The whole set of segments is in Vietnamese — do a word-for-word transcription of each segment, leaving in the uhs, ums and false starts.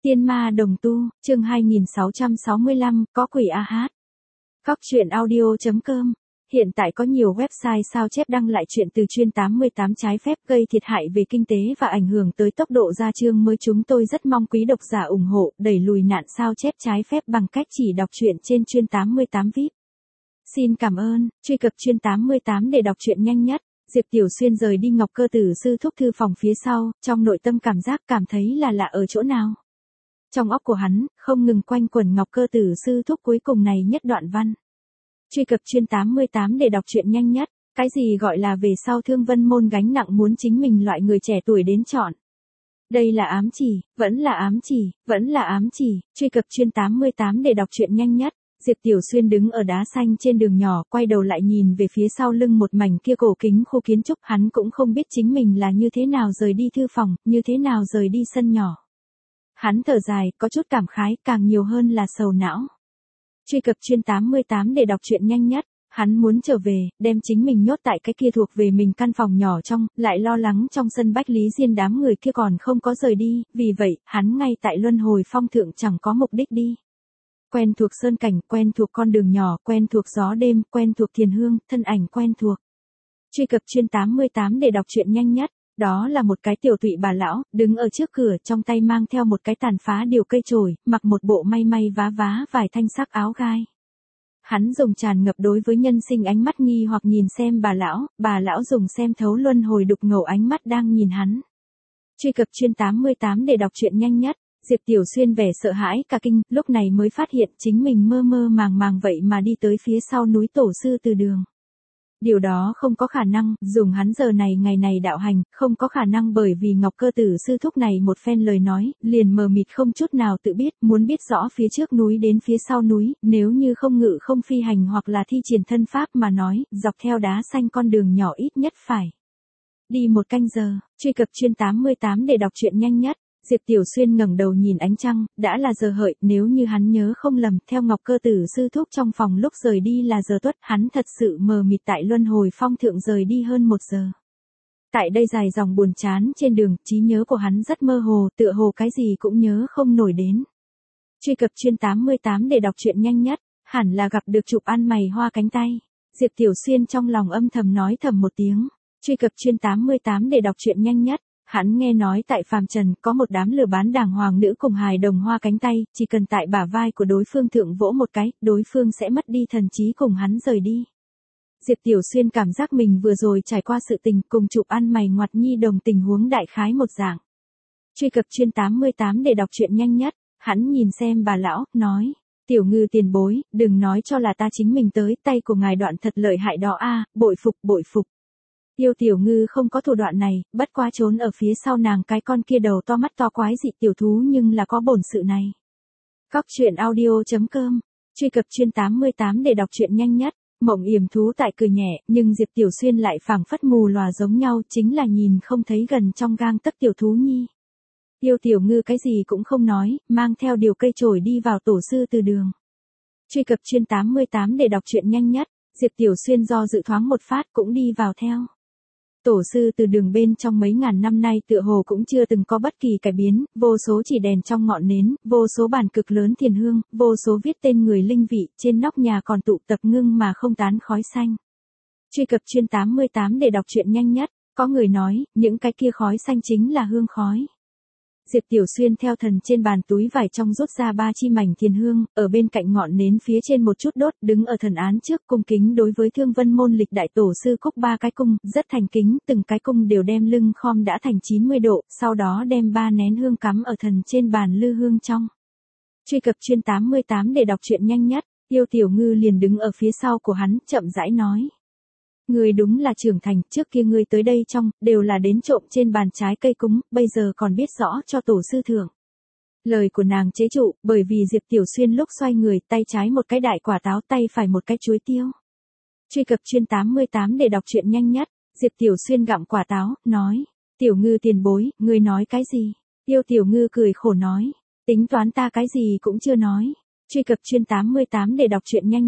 Tiên ma đồng tu, chương hai nghìn sáu trăm sáu mươi lăm, có quỷ a hát. Góc truyện audio chấm com. Hiện tại có nhiều website sao chép đăng lại chuyện từ chuyên tám mươi tám trái phép gây thiệt hại về kinh tế và ảnh hưởng tới tốc độ ra chương mới. Chúng tôi rất mong quý độc giả ủng hộ, đẩy lùi nạn sao chép trái phép bằng cách chỉ đọc truyện trên chuyên tám mươi tám vi ai pi. Xin cảm ơn, truy cập chuyên tám mươi tám để đọc truyện nhanh nhất. Diệp Tiểu Xuyên rời đi Ngọc Cơ Tử sư thúc thư phòng phía sau, trong nội tâm cảm giác cảm thấy là lạ ở chỗ nào. Trong óc của hắn, không ngừng quanh quẩn Ngọc Cơ Tử sư thúc cuối cùng này nhất đoạn văn. Truy cập chuyên tám mươi tám để đọc truyện nhanh nhất. Cái gì gọi là về sau Thương Vân môn gánh nặng muốn chính mình loại người trẻ tuổi đến chọn. Đây là ám chỉ, vẫn là ám chỉ, vẫn là ám chỉ. Truy cập chuyên tám mươi tám để đọc truyện nhanh nhất. Diệp Tiểu Xuyên đứng ở đá xanh trên đường nhỏ, quay đầu lại nhìn về phía sau lưng một mảnh kia cổ kính khu kiến trúc. Hắn cũng không biết chính mình là như thế nào rời đi thư phòng, như thế nào rời đi sân nhỏ. Hắn thở dài, có chút cảm khái, càng nhiều hơn là sầu não. Truy cập chuyên tám mươi tám để đọc truyện nhanh nhất. Hắn muốn trở về, đem chính mình nhốt tại cái kia thuộc về mình căn phòng nhỏ trong, lại lo lắng trong sân Bách Lý Diên đám người kia còn không có rời đi, vì vậy, hắn ngay tại Luân Hồi Phong thượng chẳng có mục đích đi. Quen thuộc sơn cảnh, quen thuộc con đường nhỏ, quen thuộc gió đêm, quen thuộc thiền hương, thân ảnh quen thuộc. Truy cập chuyên tám mươi tám để đọc truyện nhanh nhất. Đó là một cái tiểu tụy bà lão, đứng ở trước cửa, trong tay mang theo một cái tàn phá điều cây chổi, mặc một bộ may may vá vá vài thanh sắc áo gai. Hắn dùng tràn ngập đối với nhân sinh ánh mắt nghi hoặc nhìn xem bà lão, bà lão dùng xem thấu luân hồi đục ngầu ánh mắt đang nhìn hắn. Truy cập chuyên tám mươi tám để đọc truyện nhanh nhất. Diệp Tiểu Xuyên vẻ sợ hãi cả kinh, lúc này mới phát hiện chính mình mơ mơ màng màng vậy mà đi tới phía sau núi Tổ Sư Từ Đường. Điều đó không có khả năng, dùng hắn giờ này ngày này đạo hành, không có khả năng bởi vì Ngọc Cơ Tử sư thúc này một phen lời nói, liền mờ mịt không chút nào tự biết, muốn biết rõ phía trước núi đến phía sau núi, nếu như không ngự không phi hành hoặc là thi triển thân pháp mà nói, dọc theo đá xanh con đường nhỏ ít nhất phải đi một canh giờ. Truy cập chuyên tám mươi tám để đọc truyện nhanh nhất. Diệp Tiểu Xuyên ngẩng đầu nhìn ánh trăng, đã là giờ hợi, nếu như hắn nhớ không lầm, theo Ngọc Cơ Tử sư thúc trong phòng lúc rời đi là giờ tuất, hắn thật sự mờ mịt tại Luân Hồi Phong thượng rời đi hơn một giờ. Tại đây dài dòng buồn chán trên đường, trí nhớ của hắn rất mơ hồ, tựa hồ cái gì cũng nhớ không nổi đến. Truy cập chuyên tám mươi tám để đọc truyện nhanh nhất, hẳn là gặp được chụp ăn mày hoa cánh tay. Diệp Tiểu Xuyên trong lòng âm thầm nói thầm một tiếng. Truy cập chuyên tám mươi tám để đọc truyện nhanh nhất. Hắn nghe nói tại phàm trần có một đám lừa bán đàng hoàng nữ cùng hài đồng hoa cánh tay, chỉ cần tại bả vai của đối phương thượng vỗ một cái, đối phương sẽ mất đi thần trí cùng hắn rời đi. Diệp Tiểu Xuyên cảm giác mình vừa rồi trải qua sự tình cùng chụp ăn mày ngoặt nhi đồng tình huống đại khái một dạng. Truy cập chuyên tám mươi tám để đọc truyện nhanh nhất, hắn nhìn xem bà lão, nói, Tiểu Ngư tiền bối, đừng nói cho là ta chính mình tới, tay của ngài đoạn thật lợi hại đó a, bội phục bội phục. Yêu Tiểu Ngư không có thủ đoạn này, bất quá trốn ở phía sau nàng cái con kia đầu to mắt to quái dị tiểu thú nhưng là có bổn sự này. Góc truyện audio chấm com. Truy cập chuyên tám mươi tám để đọc truyện nhanh nhất. Mộng Yểm Thú tại cười nhẹ, nhưng Diệp Tiểu Xuyên lại phảng phất mù lòa giống nhau, chính là nhìn không thấy gần trong gang tấc tiểu thú nhi. Yêu Tiểu Ngư cái gì cũng không nói, mang theo điều cây chổi đi vào Tổ Sư Từ Đường. Truy cập chuyên tám mươi tám để đọc truyện nhanh nhất. Diệp Tiểu Xuyên do dự thoáng một phát cũng đi vào theo. Tổ Sư Từ Đường bên trong mấy ngàn năm nay tựa hồ cũng chưa từng có bất kỳ cải biến, vô số chỉ đèn trong ngọn nến, vô số bàn cực lớn thiền hương, vô số viết tên người linh vị, trên nóc nhà còn tụ tập ngưng mà không tán khói xanh. Truy cập chuyên tám mươi tám để đọc truyện nhanh nhất, có người nói, những cái kia khói xanh chính là hương khói. Diệp Tiểu Xuyên theo thần trên bàn túi vải trong rút ra ba chi mảnh thiền hương, ở bên cạnh ngọn nến phía trên một chút đốt, đứng ở thần án trước cung kính đối với Thương Vân môn lịch đại tổ sư cúc ba cái cung, rất thành kính, từng cái cung đều đem lưng khom đã thành chín mươi độ, sau đó đem ba nén hương cắm ở thần trên bàn lư hương trong. Truy cập chuyên tám mươi tám để đọc truyện nhanh nhất, Yêu Tiểu Ngư liền đứng ở phía sau của hắn, chậm rãi nói. Ngươi đúng là trưởng thành, trước kia ngươi tới đây trong, đều là đến trộm trên bàn trái cây cúng, bây giờ còn biết rõ cho tổ sư thưởng. Lời của nàng chế trụ, bởi vì Diệp Tiểu Xuyên lúc xoay người, tay trái một cái đại quả táo, tay phải một cái chuối tiêu. Truy cập chuyên tám mươi tám để đọc truyện nhanh nhất, Diệp Tiểu Xuyên gặm quả táo, nói, Tiểu Ngư tiền bối, ngươi nói cái gì? Yêu Tiểu Ngư cười khổ nói, tính toán ta cái gì cũng chưa nói. Truy cập chuyên tám mươi tám để đọc truyện nhanh nhất.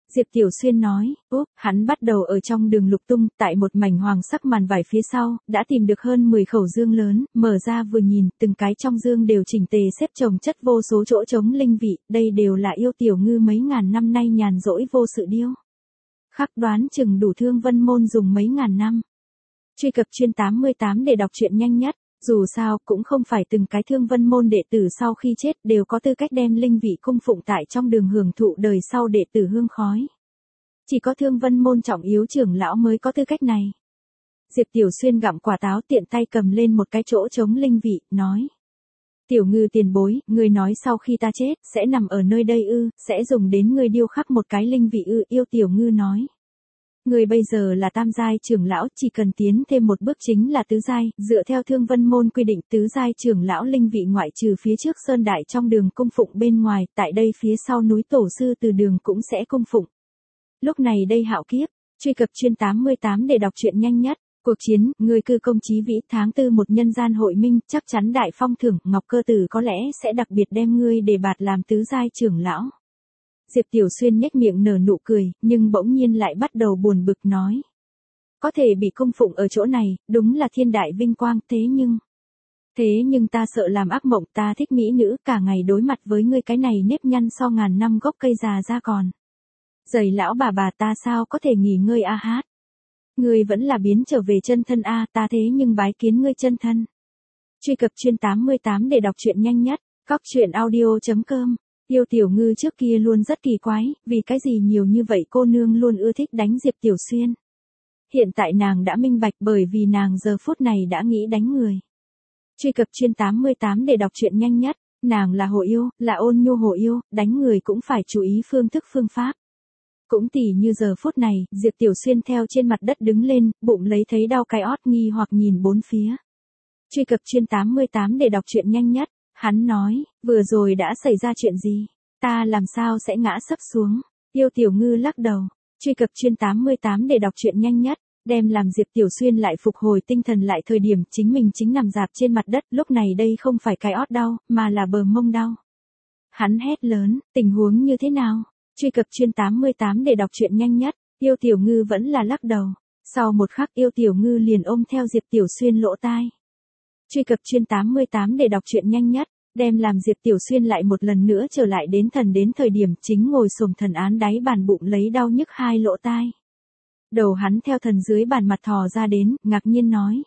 Diệp Tiểu Xuyên nói, úp, hắn bắt đầu ở trong đường lục tung, tại một mảnh hoàng sắc màn vải phía sau, đã tìm được hơn mười khẩu dương lớn, mở ra vừa nhìn, từng cái trong dương đều chỉnh tề xếp chồng chất vô số chỗ trống linh vị, đây đều là yêu tiểu ngư mấy ngàn năm nay nhàn rỗi vô sự điêu. Khắc đoán chừng đủ Thương Vân Môn dùng mấy ngàn năm. Truy cập chuyên tám mươi tám để đọc truyện nhanh nhất. Dù sao, cũng không phải từng cái Thương Vân Môn đệ tử sau khi chết đều có tư cách đem linh vị cung phụng tại trong đường hưởng thụ đời sau đệ tử hương khói. Chỉ có Thương Vân Môn trọng yếu trưởng lão mới có tư cách này. Diệp Tiểu Xuyên gặm quả táo tiện tay cầm lên một cái chỗ trống linh vị, nói. Tiểu Ngư tiền bối, ngươi nói sau khi ta chết, sẽ nằm ở nơi đây ư, sẽ dùng đến ngươi điêu khắc một cái linh vị ư, yêu Tiểu Ngư nói. Người bây giờ là tam giai trưởng lão, chỉ cần tiến thêm một bước chính là tứ giai, dựa theo Thương Vân Môn quy định tứ giai trưởng lão linh vị ngoại trừ phía trước sơn đại trong đường cung phụng bên ngoài, tại đây phía sau núi tổ sư từ đường cũng sẽ cung phụng. Lúc này đây hạo kiếp, truy cập chuyên tám mươi tám để đọc truyện nhanh nhất. Cuộc chiến, người cư công chí vĩ tháng tư một nhân gian hội minh, chắc chắn đại phong thưởng, Ngọc Cơ Tử có lẽ sẽ đặc biệt đem ngươi đề bạt làm tứ giai trưởng lão. Diệp Tiểu Xuyên nhếch miệng nở nụ cười, nhưng bỗng nhiên lại bắt đầu buồn bực nói. Có thể bị cung phụng ở chỗ này, đúng là thiên đại vinh quang, thế nhưng... Thế nhưng ta sợ làm ác mộng, ta thích mỹ nữ, cả ngày đối mặt với ngươi cái này nếp nhăn so ngàn năm gốc cây già ra còn. Giời lão bà bà ta sao có thể nghỉ ngơi a hát. Ngươi vẫn là biến trở về chân thân a, ta thế nhưng bái kiến ngươi chân thân. Truy cập chuyên tám mươi tám để đọc truyện nhanh nhất, cóc truyện audio chấm com. Yêu Tiểu Ngư trước kia luôn rất kỳ quái, vì cái gì nhiều như vậy cô nương luôn ưa thích đánh Diệp Tiểu Xuyên. Hiện tại nàng đã minh bạch bởi vì nàng giờ phút này đã nghĩ đánh người. Truy cập chuyên tám mươi tám để đọc truyện nhanh nhất, nàng là hồ yêu, là ôn nhu hồ yêu, đánh người cũng phải chú ý phương thức phương pháp. Cũng tỉ như giờ phút này, Diệp Tiểu Xuyên theo trên mặt đất đứng lên, bụng lấy thấy đau cái ót nghi hoặc nhìn bốn phía. Truy cập chuyên tám mươi tám để đọc truyện nhanh nhất. Hắn nói, vừa rồi đã xảy ra chuyện gì? Ta làm sao sẽ ngã sấp xuống? Yêu Tiểu Ngư lắc đầu. Truy cập chuyên tám mươi tám để đọc truyện nhanh nhất. Đem làm Diệp Tiểu Xuyên lại phục hồi tinh thần lại thời điểm chính mình chính nằm dạp trên mặt đất. Lúc này đây không phải cái ót đau, mà là bờ mông đau. Hắn hét lớn, tình huống như thế nào? Truy cập chuyên tám mươi tám để đọc truyện nhanh nhất. Yêu Tiểu Ngư vẫn là lắc đầu. Sau một khắc Yêu Tiểu Ngư liền ôm theo Diệp Tiểu Xuyên lỗ tai. Truy cập chuyên tám mươi tám để đọc truyện nhanh nhất, đem làm Diệp Tiểu Xuyên lại một lần nữa trở lại đến thần đến thời điểm chính ngồi xổm thần án đáy bàn bụng lấy đau nhức hai lỗ tai. Đầu hắn theo thần dưới bàn mặt thò ra đến, ngạc nhiên nói.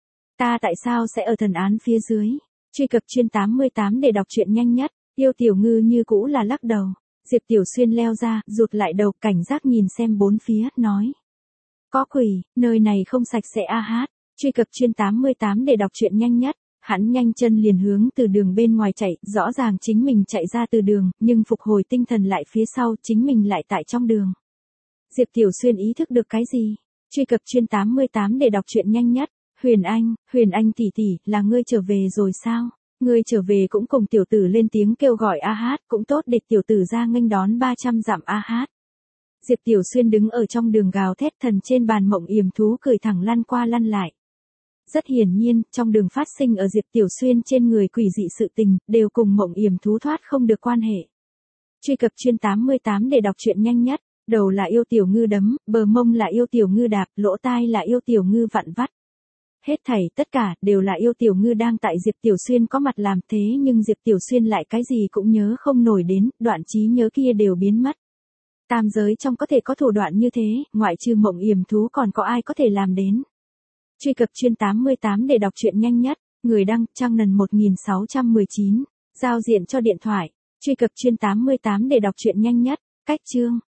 Ta tại sao sẽ ở thần án phía dưới? Truy cập chuyên tám mươi tám để đọc truyện nhanh nhất, Yêu Tiểu Ngư như cũ là lắc đầu. Diệp Tiểu Xuyên leo ra, rụt lại đầu, cảnh giác nhìn xem bốn phía, nói. Có quỷ, nơi này không sạch sẽ a hát. Truy cập chuyên tám mươi tám để đọc truyện nhanh nhất, hắn nhanh chân liền hướng từ đường bên ngoài chạy, rõ ràng chính mình chạy ra từ đường, nhưng phục hồi tinh thần lại phía sau, chính mình lại tại trong đường. Diệp Tiểu Xuyên ý thức được cái gì? Truy cập chuyên tám mươi tám để đọc truyện nhanh nhất, Huyền Anh, Huyền Anh tỷ tỷ, là ngươi trở về rồi sao? Ngươi trở về cũng cùng tiểu tử lên tiếng kêu gọi a hát, cũng tốt để tiểu tử ra nghênh đón ba trăm dặm a hát. Diệp Tiểu Xuyên đứng ở trong đường gào thét thần trên bàn mộng yểm thú cười thẳng lăn qua lăn lại. Rất hiển nhiên, trong đường phát sinh ở Diệp Tiểu Xuyên trên người quỷ dị sự tình, đều cùng mộng yểm thú thoát không được quan hệ. Truy cập chuyên tám mươi tám để đọc truyện nhanh nhất, đầu là Yêu Tiểu Ngư đấm, bờ mông là Yêu Tiểu Ngư đạp, lỗ tai là Yêu Tiểu Ngư vặn vắt. Hết thảy tất cả đều là Yêu Tiểu Ngư đang tại Diệp Tiểu Xuyên có mặt làm thế nhưng Diệp Tiểu Xuyên lại cái gì cũng nhớ không nổi đến, đoạn trí nhớ kia đều biến mất. Tam giới trong có thể có thủ đoạn như thế, ngoại trừ mộng yểm thú còn có ai có thể làm đến. Truy cập chuyên tám mươi tám để đọc truyện nhanh nhất, người đăng, trang nần một nghìn sáu trăm mười chín, giao diện cho điện thoại. Truy cập chuyên tám mươi tám để đọc truyện nhanh nhất, cách chương.